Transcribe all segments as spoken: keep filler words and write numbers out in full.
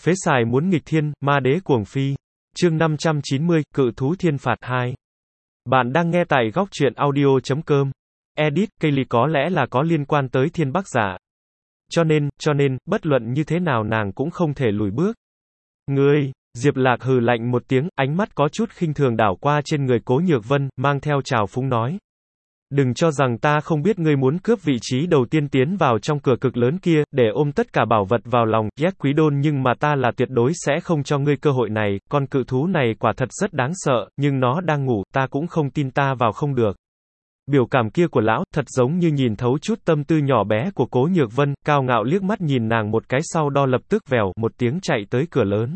Phế xài muốn nghịch thiên, ma đế cuồng phi. Chương năm trăm chín mươi, cự thú thiên phạt hai. Bạn đang nghe tại góc truyện audio chấm com. Edit, Kaylee có lẽ là có liên quan tới thiên bắc giả. Cho nên, cho nên, bất luận như thế nào nàng cũng không thể lùi bước. Ngươi, Diệp Lạc hừ lạnh một tiếng, ánh mắt có chút khinh thường đảo qua trên người Cố Nhược Vân, mang theo trào phúng nói. Đừng cho rằng ta không biết ngươi muốn cướp vị trí đầu tiên tiến vào trong cửa cực lớn kia, để ôm tất cả bảo vật vào lòng, Yak Quý Đôn, nhưng mà ta là tuyệt đối sẽ không cho ngươi cơ hội này, con cự thú này quả thật rất đáng sợ, nhưng nó đang ngủ, ta cũng không tin ta vào không được. Biểu cảm kia của lão, thật giống như nhìn thấu chút tâm tư nhỏ bé của Cố Nhược Vân, cao ngạo liếc mắt nhìn nàng một cái sau đó lập tức vèo, một tiếng chạy tới cửa lớn.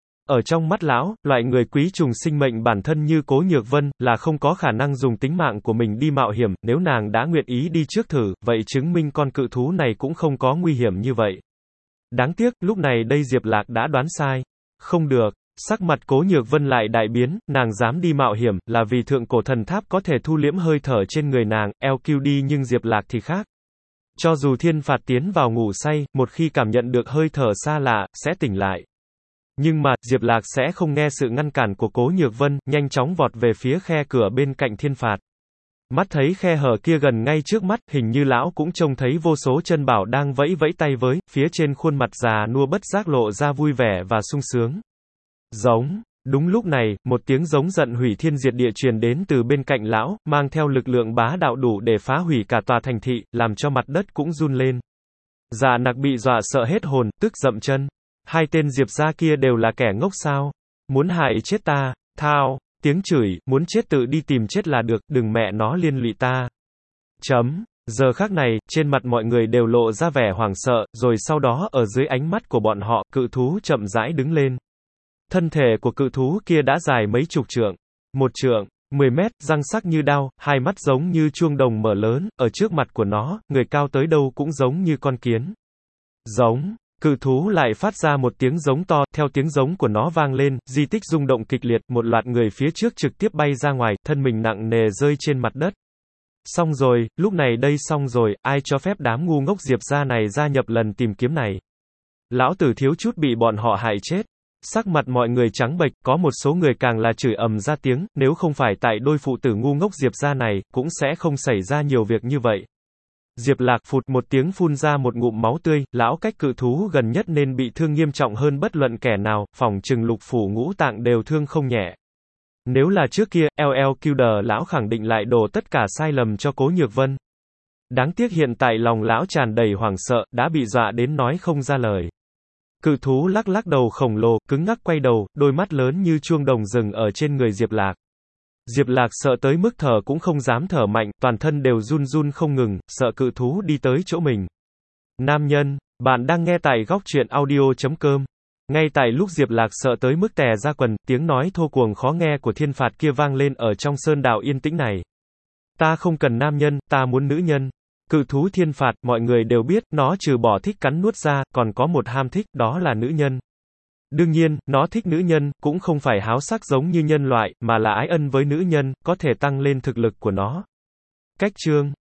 Ở trong mắt lão, loại người quý trùng sinh mệnh bản thân như Cố Nhược Vân, là không có khả năng dùng tính mạng của mình đi mạo hiểm, nếu nàng đã nguyện ý đi trước thử, vậy chứng minh con cự thú này cũng không có nguy hiểm như vậy. Đáng tiếc, lúc này đây Diệp Lạc đã đoán sai. Không được, sắc mặt Cố Nhược Vân lại đại biến, nàng dám đi mạo hiểm, là vì thượng cổ thần tháp có thể thu liễm hơi thở trên người nàng, eo kiu đi, nhưng Diệp Lạc thì khác. Cho dù thiên phạt tiến vào ngủ say, một khi cảm nhận được hơi thở xa lạ, sẽ tỉnh lại. Nhưng mà, Diệp Lạc sẽ không nghe sự ngăn cản của Cố Nhược Vân, nhanh chóng vọt về phía khe cửa bên cạnh thiên phạt. Mắt thấy khe hở kia gần ngay trước mắt, hình như lão cũng trông thấy vô số chân bảo đang vẫy vẫy tay với, phía trên khuôn mặt già nua bất giác lộ ra vui vẻ và sung sướng. Giống. Đúng lúc này, một tiếng giống giận hủy thiên diệt địa truyền đến từ bên cạnh lão, mang theo lực lượng bá đạo đủ để phá hủy cả tòa thành thị, làm cho mặt đất cũng run lên. Già nặc bị dọa sợ hết hồn, tức dậm chân. Hai tên Diệp gia kia đều là kẻ ngốc sao? Muốn hại chết ta? Thao, tiếng chửi, muốn chết tự đi tìm chết là được, đừng mẹ nó liên lụy ta. Chấm. Giờ khắc này, trên mặt mọi người đều lộ ra vẻ hoảng sợ, rồi sau đó ở dưới ánh mắt của bọn họ, cự thú chậm rãi đứng lên. Thân thể của cự thú kia đã dài mấy chục trượng, một trượng, mười mét, răng sắc như đao, hai mắt giống như chuông đồng mở lớn, ở trước mặt của nó, người cao tới đâu cũng giống như con kiến. Giống. Cự thú lại phát ra một tiếng giống to, theo tiếng giống của nó vang lên, di tích rung động kịch liệt, một loạt người phía trước trực tiếp bay ra ngoài, thân mình nặng nề rơi trên mặt đất. Xong rồi, lúc này đây xong rồi, ai cho phép đám ngu ngốc Diệp gia này gia nhập lần tìm kiếm này. Lão tử thiếu chút bị bọn họ hại chết. Sắc mặt mọi người trắng bệch, có một số người càng là chửi ầm ra tiếng, nếu không phải tại đôi phụ tử ngu ngốc Diệp gia này, cũng sẽ không xảy ra nhiều việc như vậy. Diệp Lạc phụt một tiếng phun ra một ngụm máu tươi, lão cách cự thú gần nhất nên bị thương nghiêm trọng hơn bất luận kẻ nào, phỏng chừng lục phủ ngũ tạng đều thương không nhẹ. Nếu là trước kia, lờ lờ kiu đờ lão khẳng định lại đổ tất cả sai lầm cho Cố Nhược Vân. Đáng tiếc hiện tại lòng lão tràn đầy hoảng sợ, đã bị dọa đến nói không ra lời. Cự thú lắc lắc đầu khổng lồ, cứng ngắc quay đầu, đôi mắt lớn như chuông đồng dừng ở trên người Diệp Lạc. Diệp Lạc sợ tới mức thở cũng không dám thở mạnh, toàn thân đều run run không ngừng, sợ cự thú đi tới chỗ mình. Nam nhân, bạn đang nghe tại góc truyện audio chấm com. Ngay tại lúc Diệp Lạc sợ tới mức tè ra quần, tiếng nói thô cuồng khó nghe của thiên phạt kia vang lên ở trong sơn đạo yên tĩnh này. Ta không cần nam nhân, ta muốn nữ nhân. Cự thú thiên phạt, mọi người đều biết, nó trừ bỏ thích cắn nuốt ra, còn có một ham thích, đó là nữ nhân. Đương nhiên, nó thích nữ nhân, cũng không phải háo sắc giống như nhân loại, mà là ái ân với nữ nhân, có thể tăng lên thực lực của nó. Cách chương